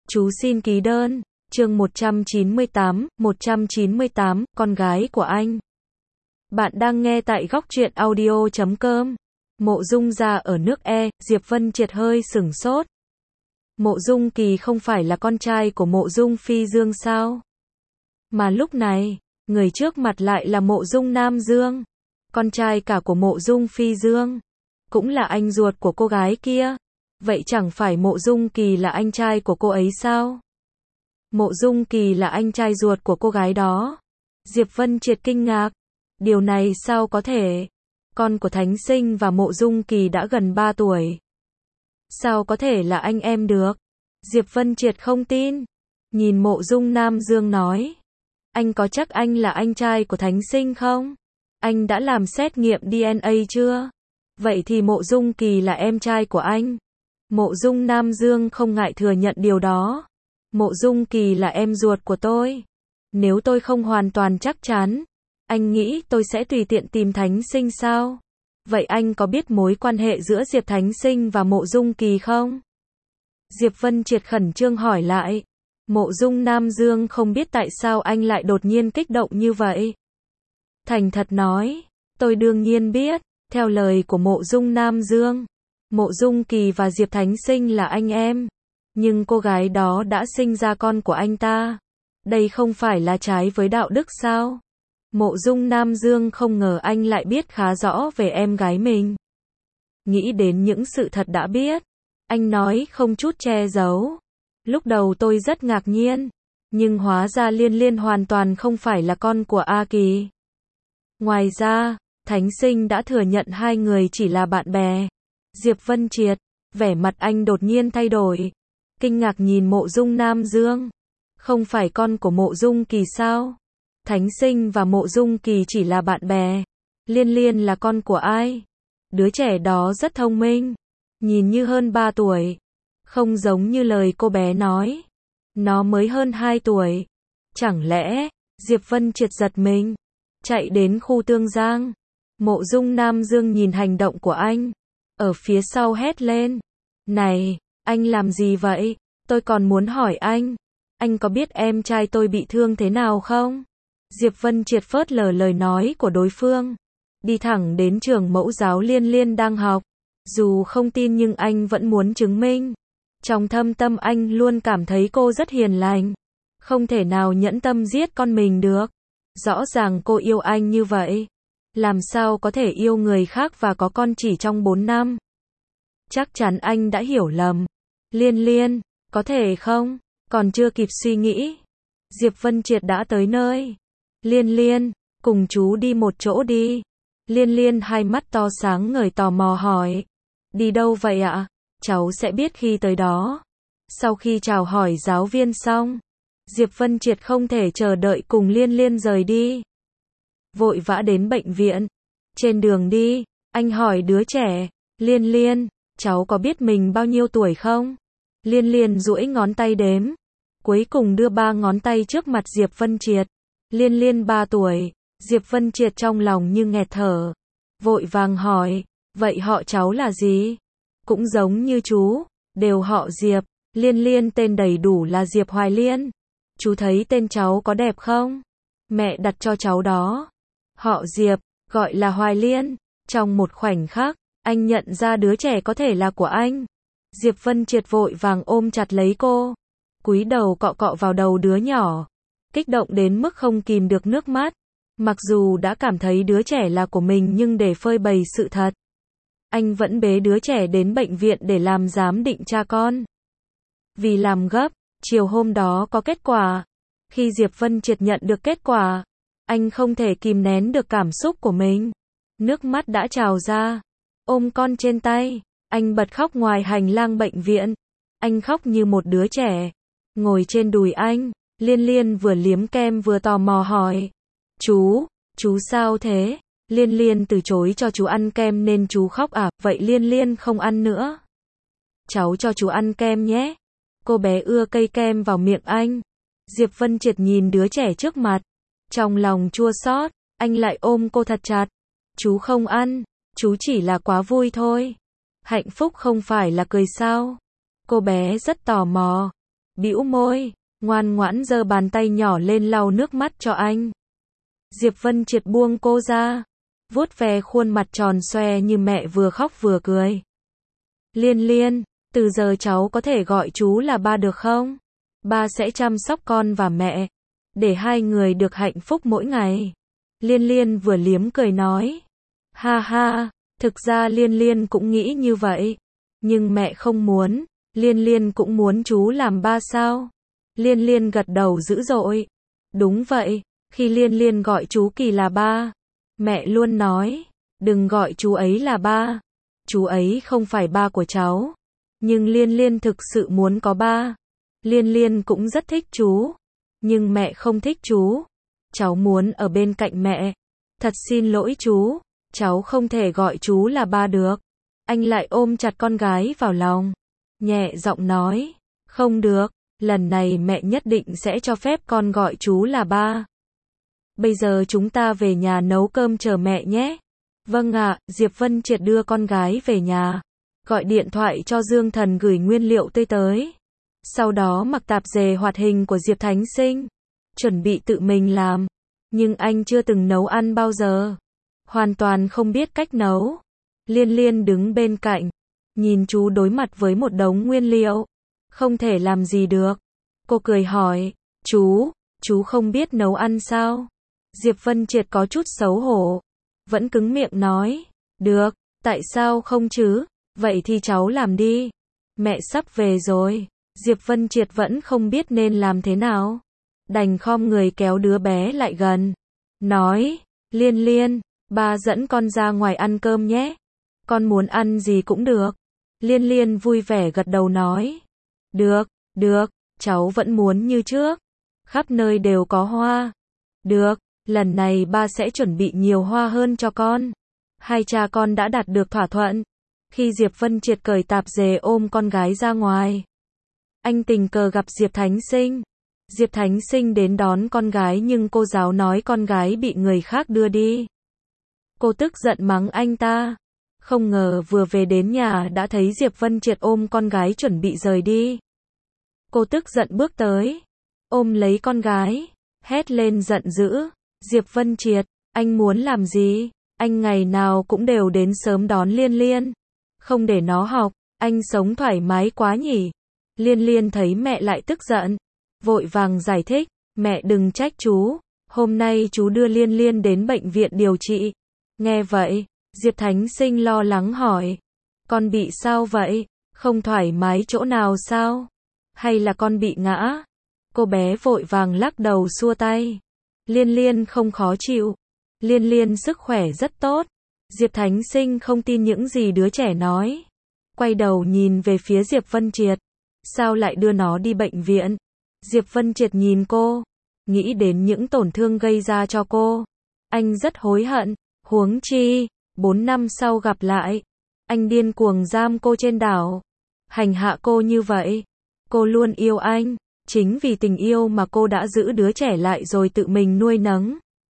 Chú xin ký đơn. Chương 198, con gái của anh. Bạn đang nghe tại góc truyện audio.com. Mộ Dung gia ở nước E, Diệp Vân Triệt hơi sửng sốt. Mộ Dung Kỳ không phải là con trai của Mộ Dung Phi Dương sao? Mà lúc này, người trước mặt lại là Mộ Dung Nam Dương, con trai cả của Mộ Dung Phi Dương, cũng là anh ruột của cô gái kia. Vậy chẳng phải Mộ Dung Kỳ là anh trai của cô ấy sao? Mộ Dung Kỳ là anh trai ruột của cô gái đó. Diệp Vân Triệt kinh ngạc. Điều này sao có thể? Con của Thánh Sinh và Mộ Dung Kỳ đã gần 3 tuổi. Sao có thể là anh em được? Diệp Vân Triệt không tin. Nhìn Mộ Dung Nam Dương nói. Anh có chắc anh là anh trai của Thánh Sinh không? Anh đã làm xét nghiệm DNA chưa? Vậy thì Mộ Dung Kỳ là em trai của anh. Mộ Dung Nam Dương không ngại thừa nhận điều đó. Mộ Dung Kỳ là em ruột của tôi. Nếu tôi không hoàn toàn chắc chắn, anh nghĩ tôi sẽ tùy tiện tìm Thánh Sinh sao? Vậy anh có biết mối quan hệ giữa Diệp Thánh Sinh và Mộ Dung Kỳ không? Diệp Vân Triệt khẩn trương hỏi lại. Mộ Dung Nam Dương không biết tại sao anh lại đột nhiên kích động như vậy. Thành thật nói, tôi đương nhiên biết. Theo lời của Mộ Dung Nam Dương, Mộ Dung Kỳ và Diệp Thánh Sinh là anh em. Nhưng cô gái đó đã sinh ra con của anh ta. Đây không phải là trái với đạo đức sao? Mộ Dung Nam Dương không ngờ anh lại biết khá rõ về em gái mình. Nghĩ đến những sự thật đã biết, anh nói không chút che giấu. Lúc đầu tôi rất ngạc nhiên, nhưng hóa ra Liên Liên hoàn toàn không phải là con của A Kỳ. Ngoài ra, Thánh Sinh đã thừa nhận hai người chỉ là bạn bè. Diệp Vân Triệt, vẻ mặt anh đột nhiên thay đổi. Kinh ngạc nhìn Mộ Dung Nam Dương. Không phải con của Mộ Dung Kỳ sao? Thánh Sinh và Mộ Dung Kỳ chỉ là bạn bè. Liên Liên là con của ai? Đứa trẻ đó rất thông minh. Nhìn như hơn 3 tuổi. Không giống như lời cô bé nói. Nó mới hơn 2 tuổi. Chẳng lẽ, Diệp Vân Triệt giật mình. Chạy đến khu Tương Giang. Mộ Dung Nam Dương nhìn hành động của anh. Ở phía sau hét lên. Này, anh làm gì vậy? Tôi còn muốn hỏi anh có biết em trai tôi bị thương thế nào không? Diệp Vân Triệt phớt lờ lời nói của đối phương. Đi thẳng đến trường mẫu giáo Liên Liên đang học. Dù không tin nhưng anh vẫn muốn chứng minh. Trong thâm tâm anh luôn cảm thấy cô rất hiền lành. Không thể nào nhẫn tâm giết con mình được. Rõ ràng cô yêu anh như vậy. Làm sao có thể yêu người khác và có con chỉ trong 4 năm? Chắc chắn anh đã hiểu lầm. Liên Liên, có thể không? Còn chưa kịp suy nghĩ. Diệp Vân Triệt đã tới nơi. Liên Liên, cùng chú đi một chỗ đi. Liên Liên hai mắt to sáng ngời tò mò hỏi. Đi đâu vậy ạ? Cháu sẽ biết khi tới đó. Sau khi chào hỏi giáo viên xong, Diệp Vân Triệt không thể chờ đợi cùng Liên Liên rời đi. Vội vã đến bệnh viện. Trên đường đi, anh hỏi đứa trẻ. Liên Liên, cháu có biết mình bao nhiêu tuổi không? Liên Liên duỗi ngón tay đếm. Cuối cùng đưa 3 ngón tay trước mặt Diệp Vân Triệt. Liên Liên 3 tuổi. Diệp Vân Triệt trong lòng như nghẹt thở. Vội vàng hỏi. Vậy họ cháu là gì? Cũng giống như chú. Đều họ Diệp. Liên Liên tên đầy đủ là Diệp Hoài Liên. Chú thấy tên cháu có đẹp không? Mẹ đặt cho cháu đó. Họ Diệp, gọi là Hoài Liên. Trong một khoảnh khắc, anh nhận ra đứa trẻ có thể là của anh. Diệp Vân Triệt vội vàng ôm chặt lấy cô. Cúi đầu cọ cọ vào đầu đứa nhỏ. Kích động đến mức không kìm được nước mắt. Mặc dù đã cảm thấy đứa trẻ là của mình nhưng để phơi bày sự thật, anh vẫn bế đứa trẻ đến bệnh viện để làm giám định cha con. Vì làm gấp, chiều hôm đó có kết quả. Khi Diệp Vân Triệt nhận được kết quả, anh không thể kìm nén được cảm xúc của mình. Nước mắt đã trào ra. Ôm con trên tay, anh bật khóc ngoài hành lang bệnh viện. Anh khóc như một đứa trẻ. Ngồi trên đùi anh, Liên Liên vừa liếm kem vừa tò mò hỏi. Chú sao thế? Liên Liên từ chối cho chú ăn kem nên chú khóc à? Vậy Liên Liên không ăn nữa. Cháu cho chú ăn kem nhé. Cô bé ưa cây kem vào miệng anh. Diệp Vân Triệt nhìn đứa trẻ trước mặt. Trong lòng chua xót, anh lại ôm cô thật chặt. Chú không ăn, chú chỉ là quá vui thôi. Hạnh phúc không phải là cười sao? Cô bé rất tò mò. bĩu môi, ngoan ngoãn giơ bàn tay nhỏ lên lau nước mắt cho anh. Diệp Vân Triệt buông cô ra, vuốt ve khuôn mặt tròn xoe như mẹ vừa khóc vừa cười. Liên Liên, từ giờ cháu có thể gọi chú là ba được không? Ba sẽ chăm sóc con và mẹ, để hai người được hạnh phúc mỗi ngày. Liên Liên vừa liếm cười nói. Ha ha, thực ra Liên Liên cũng nghĩ như vậy. Nhưng mẹ không muốn, Liên Liên cũng muốn chú làm ba sao? Liên Liên gật đầu dữ dội. Đúng vậy, khi Liên Liên gọi chú Kỳ là ba, mẹ luôn nói, đừng gọi chú ấy là ba. Chú ấy không phải ba của cháu. Nhưng Liên Liên thực sự muốn có ba. Liên Liên cũng rất thích chú. Nhưng mẹ không thích chú. Cháu muốn ở bên cạnh mẹ. Thật xin lỗi chú, cháu không thể gọi chú là ba được. Anh lại ôm chặt con gái vào lòng, nhẹ giọng nói, không được, lần này mẹ nhất định sẽ cho phép con gọi chú là ba. Bây giờ chúng ta về nhà nấu cơm chờ mẹ nhé. Vâng ạ, Diệp Vân Triệt đưa con gái về nhà, gọi điện thoại cho Dương Thần gửi nguyên liệu tươi tới. Sau đó mặc tạp dề hoạt hình của Diệp Thánh Sinh, chuẩn bị tự mình làm. Nhưng anh chưa từng nấu ăn bao giờ, hoàn toàn không biết cách nấu. Liên Liên đứng bên cạnh, nhìn chú đối mặt với một đống nguyên liệu, không thể làm gì được. Cô cười hỏi, chú không biết nấu ăn sao? Diệp Vân Triệt có chút xấu hổ, vẫn cứng miệng nói, được, tại sao không chứ, vậy thì cháu làm đi. Mẹ sắp về rồi. Diệp Vân Triệt vẫn không biết nên làm thế nào, đành khom người kéo đứa bé lại gần, nói, Liên Liên, ba dẫn con ra ngoài ăn cơm nhé. Con muốn ăn gì cũng được. Liên Liên vui vẻ gật đầu nói, được, cháu vẫn muốn như trước. Khắp nơi đều có hoa. Được, lần này ba sẽ chuẩn bị nhiều hoa hơn cho con. Hai cha con đã đạt được thỏa thuận. Khi Diệp Vân Triệt cởi tạp dề ôm con gái ra ngoài, anh tình cờ gặp Diệp Thánh Sinh. Diệp Thánh Sinh đến đón con gái nhưng cô giáo nói con gái bị người khác đưa đi. Cô tức giận mắng anh ta. Không ngờ vừa về đến nhà đã thấy Diệp Vân Triệt ôm con gái chuẩn bị rời đi. Cô tức giận bước tới, ôm lấy con gái, hét lên giận dữ. Diệp Vân Triệt, anh muốn làm gì? Anh ngày nào cũng đều đến sớm đón Liên Liên, không để nó học, anh sống thoải mái quá nhỉ? Liên Liên thấy mẹ lại tức giận, vội vàng giải thích, mẹ đừng trách chú, hôm nay chú đưa Liên Liên đến bệnh viện điều trị. Nghe vậy, Diệp Thánh Sinh lo lắng hỏi, con bị sao vậy? Không thoải mái chỗ nào sao? Hay là con bị ngã? Cô bé vội vàng lắc đầu xua tay. Liên Liên không khó chịu. Liên Liên sức khỏe rất tốt. Diệp Thánh Sinh không tin những gì đứa trẻ nói. Quay đầu nhìn về phía Diệp Vân Triệt. Sao lại đưa nó đi bệnh viện? Diệp Vân Triệt nhìn cô, nghĩ đến những tổn thương gây ra cho cô. Anh rất hối hận, huống chi, 4 năm sau gặp lại, anh điên cuồng giam cô trên đảo, hành hạ cô như vậy. Cô luôn yêu anh, chính vì tình yêu mà cô đã giữ đứa trẻ lại rồi tự mình nuôi nấng.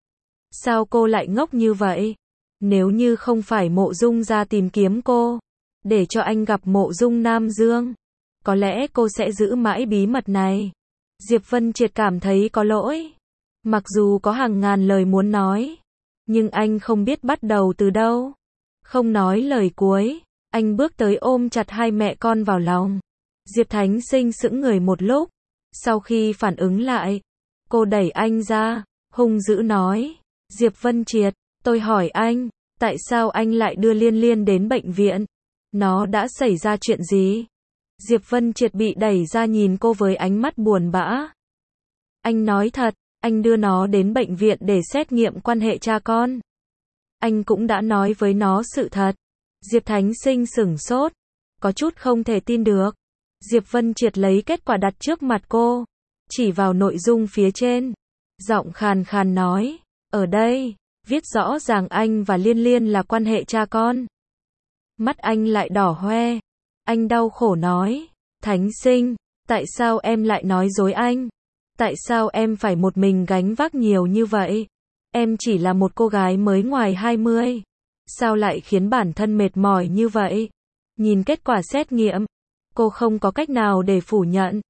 Sao cô lại ngốc như vậy? Nếu như không phải Mộ Dung ra tìm kiếm cô, để cho anh gặp Mộ Dung Nam Dương, có lẽ cô sẽ giữ mãi bí mật này. Diệp Vân Triệt cảm thấy có lỗi. Mặc dù có hàng ngàn lời muốn nói, nhưng anh không biết bắt đầu từ đâu. Không nói lời cuối, anh bước tới ôm chặt hai mẹ con vào lòng. Diệp Thánh Sinh sững người một lúc. Sau khi phản ứng lại, cô đẩy anh ra, hung dữ nói, Diệp Vân Triệt, tôi hỏi anh, tại sao anh lại đưa Liên Liên đến bệnh viện? Nó đã xảy ra chuyện gì? Diệp Vân Triệt bị đẩy ra nhìn cô với ánh mắt buồn bã. Anh nói thật, anh đưa nó đến bệnh viện để xét nghiệm quan hệ cha con. Anh cũng đã nói với nó sự thật. Diệp Thánh Sinh sửng sốt, có chút không thể tin được. Diệp Vân Triệt lấy kết quả đặt trước mặt cô, chỉ vào nội dung phía trên, giọng khàn khàn nói, ở đây, viết rõ ràng anh và Liên Liên là quan hệ cha con. Mắt anh lại đỏ hoe, anh đau khổ nói, Thánh Sinh, tại sao em lại nói dối anh? Tại sao em phải một mình gánh vác nhiều như vậy? Em chỉ là một cô gái mới ngoài 20. Sao lại khiến bản thân mệt mỏi như vậy? Nhìn kết quả xét nghiệm, cô không có cách nào để phủ nhận.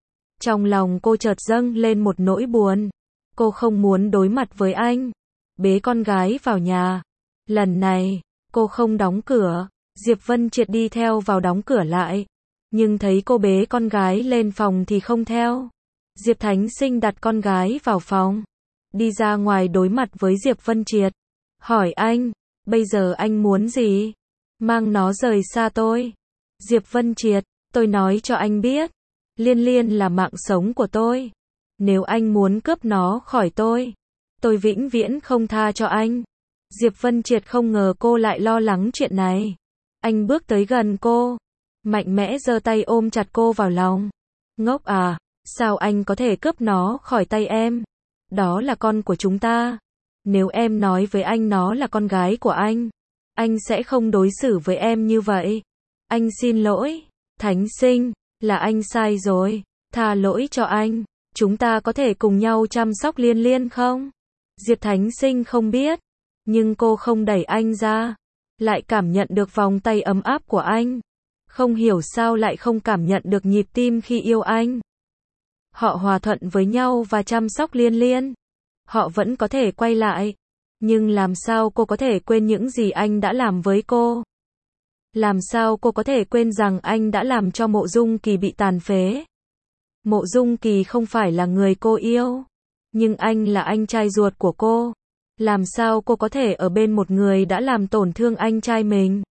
Trong lòng cô chợt dâng lên một nỗi buồn. Cô không muốn đối mặt với anh. Bế con gái vào nhà. Lần này, cô không đóng cửa. Diệp Vân Triệt đi theo vào đóng cửa lại. Nhưng thấy cô bế con gái lên phòng thì không theo. Diệp Thánh Sinh đặt con gái vào phòng. Đi ra ngoài đối mặt với Diệp Vân Triệt. Hỏi anh, bây giờ anh muốn gì? Mang nó rời xa tôi. Diệp Vân Triệt, tôi nói cho anh biết. Liên Liên là mạng sống của tôi. Nếu anh muốn cướp nó khỏi tôi vĩnh viễn không tha cho anh. Diệp Vân Triệt không ngờ cô lại lo lắng chuyện này. Anh bước tới gần cô. Mạnh mẽ giơ tay ôm chặt cô vào lòng. Ngốc à, sao anh có thể cướp nó khỏi tay em? Đó là con của chúng ta. Nếu em nói với anh nó là con gái của anh sẽ không đối xử với em như vậy. Anh xin lỗi, Thánh Sinh, là anh sai rồi, tha lỗi cho anh. Chúng ta có thể cùng nhau chăm sóc Liên Liên không? Diệp Thánh Sinh không biết, nhưng cô không đẩy anh ra, lại cảm nhận được vòng tay ấm áp của anh. Không hiểu sao lại không cảm nhận được nhịp tim khi yêu anh. Họ hòa thuận với nhau và chăm sóc Liên Liên. Họ vẫn có thể quay lại. Nhưng làm sao cô có thể quên những gì anh đã làm với cô? Làm sao cô có thể quên rằng anh đã làm cho Mộ Dung Kỳ bị tàn phế? Mộ Dung Kỳ không phải là người cô yêu. Nhưng anh là anh trai ruột của cô. Làm sao cô có thể ở bên một người đã làm tổn thương anh trai mình?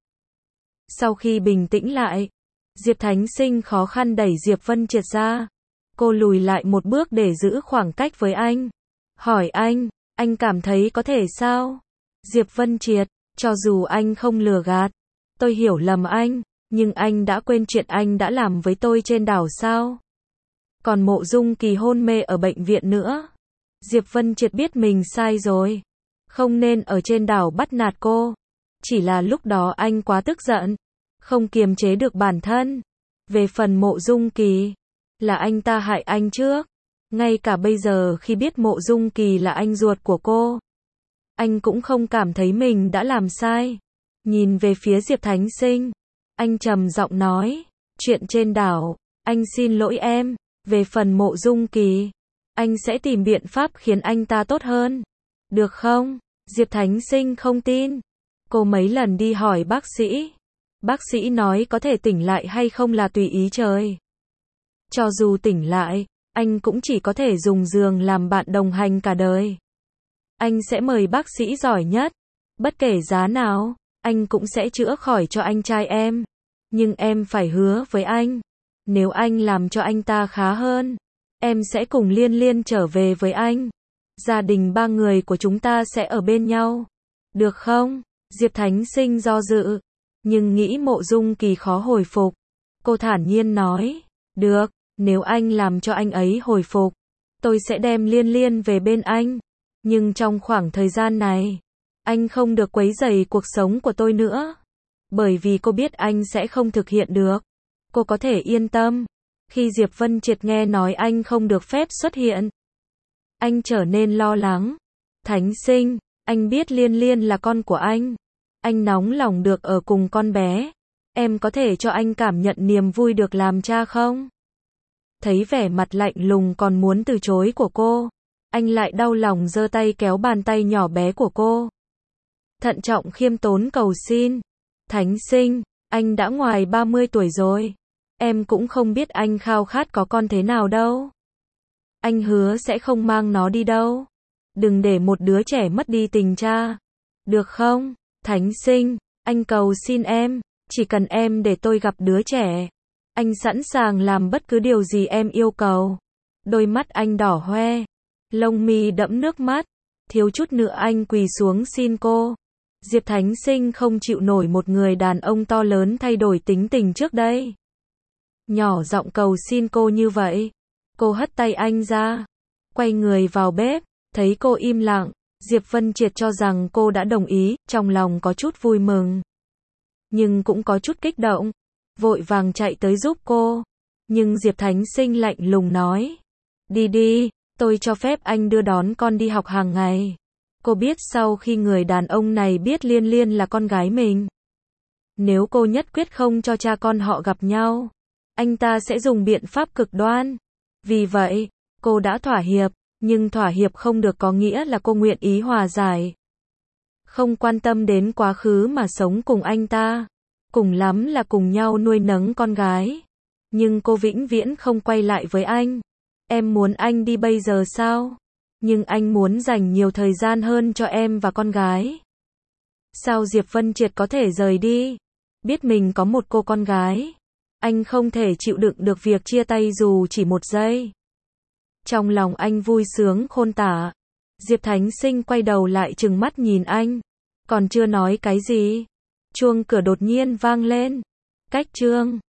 Sau khi bình tĩnh lại, Diệp Thánh Sinh khó khăn đẩy Diệp Vân Triệt ra. Cô lùi lại một bước để giữ khoảng cách với anh. Hỏi anh cảm thấy có thể sao? Diệp Vân Triệt, cho dù anh không lừa gạt, tôi hiểu lầm anh, nhưng anh đã quên chuyện anh đã làm với tôi trên đảo sao? Còn Mộ Dung Kỳ hôn mê ở bệnh viện nữa. Diệp Vân Triệt biết mình sai rồi. Không nên ở trên đảo bắt nạt cô. Chỉ là lúc đó anh quá tức giận. Không kiềm chế được bản thân. Về phần Mộ Dung Kỳ, là anh ta hại anh trước. Ngay cả bây giờ khi biết Mộ Dung Kỳ là anh ruột của cô, anh cũng không cảm thấy mình đã làm sai. Nhìn về phía Diệp Thánh Sinh, anh trầm giọng nói, chuyện trên đảo, anh xin lỗi em. Về phần Mộ Dung Kỳ, anh sẽ tìm biện pháp khiến anh ta tốt hơn. Được không? Diệp Thánh Sinh không tin. Cô mấy lần đi hỏi bác sĩ. Bác sĩ nói có thể tỉnh lại hay không là tùy ý trời. Cho dù tỉnh lại, anh cũng chỉ có thể dùng giường làm bạn đồng hành cả đời. Anh sẽ mời bác sĩ giỏi nhất. Bất kể giá nào, anh cũng sẽ chữa khỏi cho anh trai em. Nhưng em phải hứa với anh. Nếu anh làm cho anh ta khá hơn, em sẽ cùng Liên Liên trở về với anh. Gia đình ba người của chúng ta sẽ ở bên nhau. Được không? Diệp Thánh Sinh do dự. Nhưng nghĩ Mộ Dung Kỳ khó hồi phục. Cô thản nhiên nói. Được, nếu anh làm cho anh ấy hồi phục, tôi sẽ đem Liên Liên về bên anh. Nhưng trong khoảng thời gian này, anh không được quấy rầy cuộc sống của tôi nữa. Bởi vì cô biết anh sẽ không thực hiện được. Cô có thể yên tâm. Khi Diệp Vân Triệt nghe nói anh không được phép xuất hiện, anh trở nên lo lắng. Thánh Sinh, anh biết Liên Liên là con của anh. Anh nóng lòng được ở cùng con bé. Em có thể cho anh cảm nhận niềm vui được làm cha không? Thấy vẻ mặt lạnh lùng còn muốn từ chối của cô, anh lại đau lòng giơ tay kéo bàn tay nhỏ bé của cô. Thận trọng khiêm tốn cầu xin. Thánh Sinh, anh đã ngoài 30 tuổi rồi. Em cũng không biết anh khao khát có con thế nào đâu. Anh hứa sẽ không mang nó đi đâu. Đừng để một đứa trẻ mất đi tình cha. Được không? Thánh Sinh, anh cầu xin em, chỉ cần em để tôi gặp đứa trẻ, anh sẵn sàng làm bất cứ điều gì em yêu cầu. Đôi mắt anh đỏ hoe, lông mi đẫm nước mắt, thiếu chút nữa anh quỳ xuống xin cô. Diệp Thánh Sinh không chịu nổi một người đàn ông to lớn thay đổi tính tình trước đây. Nhỏ giọng cầu xin cô như vậy. Cô hất tay anh ra, quay người vào bếp, thấy cô im lặng, Diệp Vân Triệt cho rằng cô đã đồng ý, trong lòng có chút vui mừng. Nhưng cũng có chút kích động, vội vàng chạy tới giúp cô. Nhưng Diệp Thánh Sinh lạnh lùng nói, đi đi, tôi cho phép anh đưa đón con đi học hàng ngày. Cô biết sau khi người đàn ông này biết Liên Liên là con gái mình, nếu cô nhất quyết không cho cha con họ gặp nhau, anh ta sẽ dùng biện pháp cực đoan. Vì vậy, cô đã thỏa hiệp, nhưng thỏa hiệp không được có nghĩa là cô nguyện ý hòa giải. Không quan tâm đến quá khứ mà sống cùng anh ta. Cùng lắm là cùng nhau nuôi nấng con gái. Nhưng cô vĩnh viễn không quay lại với anh. Em muốn anh đi bây giờ sao? Nhưng anh muốn dành nhiều thời gian hơn cho em và con gái. Sao Diệp Vân Triệt có thể rời đi? Biết mình có một cô con gái. Anh không thể chịu đựng được việc chia tay dù chỉ một giây. Trong lòng anh vui sướng khôn tả. Diệp Thánh Sinh quay đầu lại trừng mắt nhìn anh. Còn chưa nói cái gì. Chuông cửa đột nhiên vang lên. Cách chương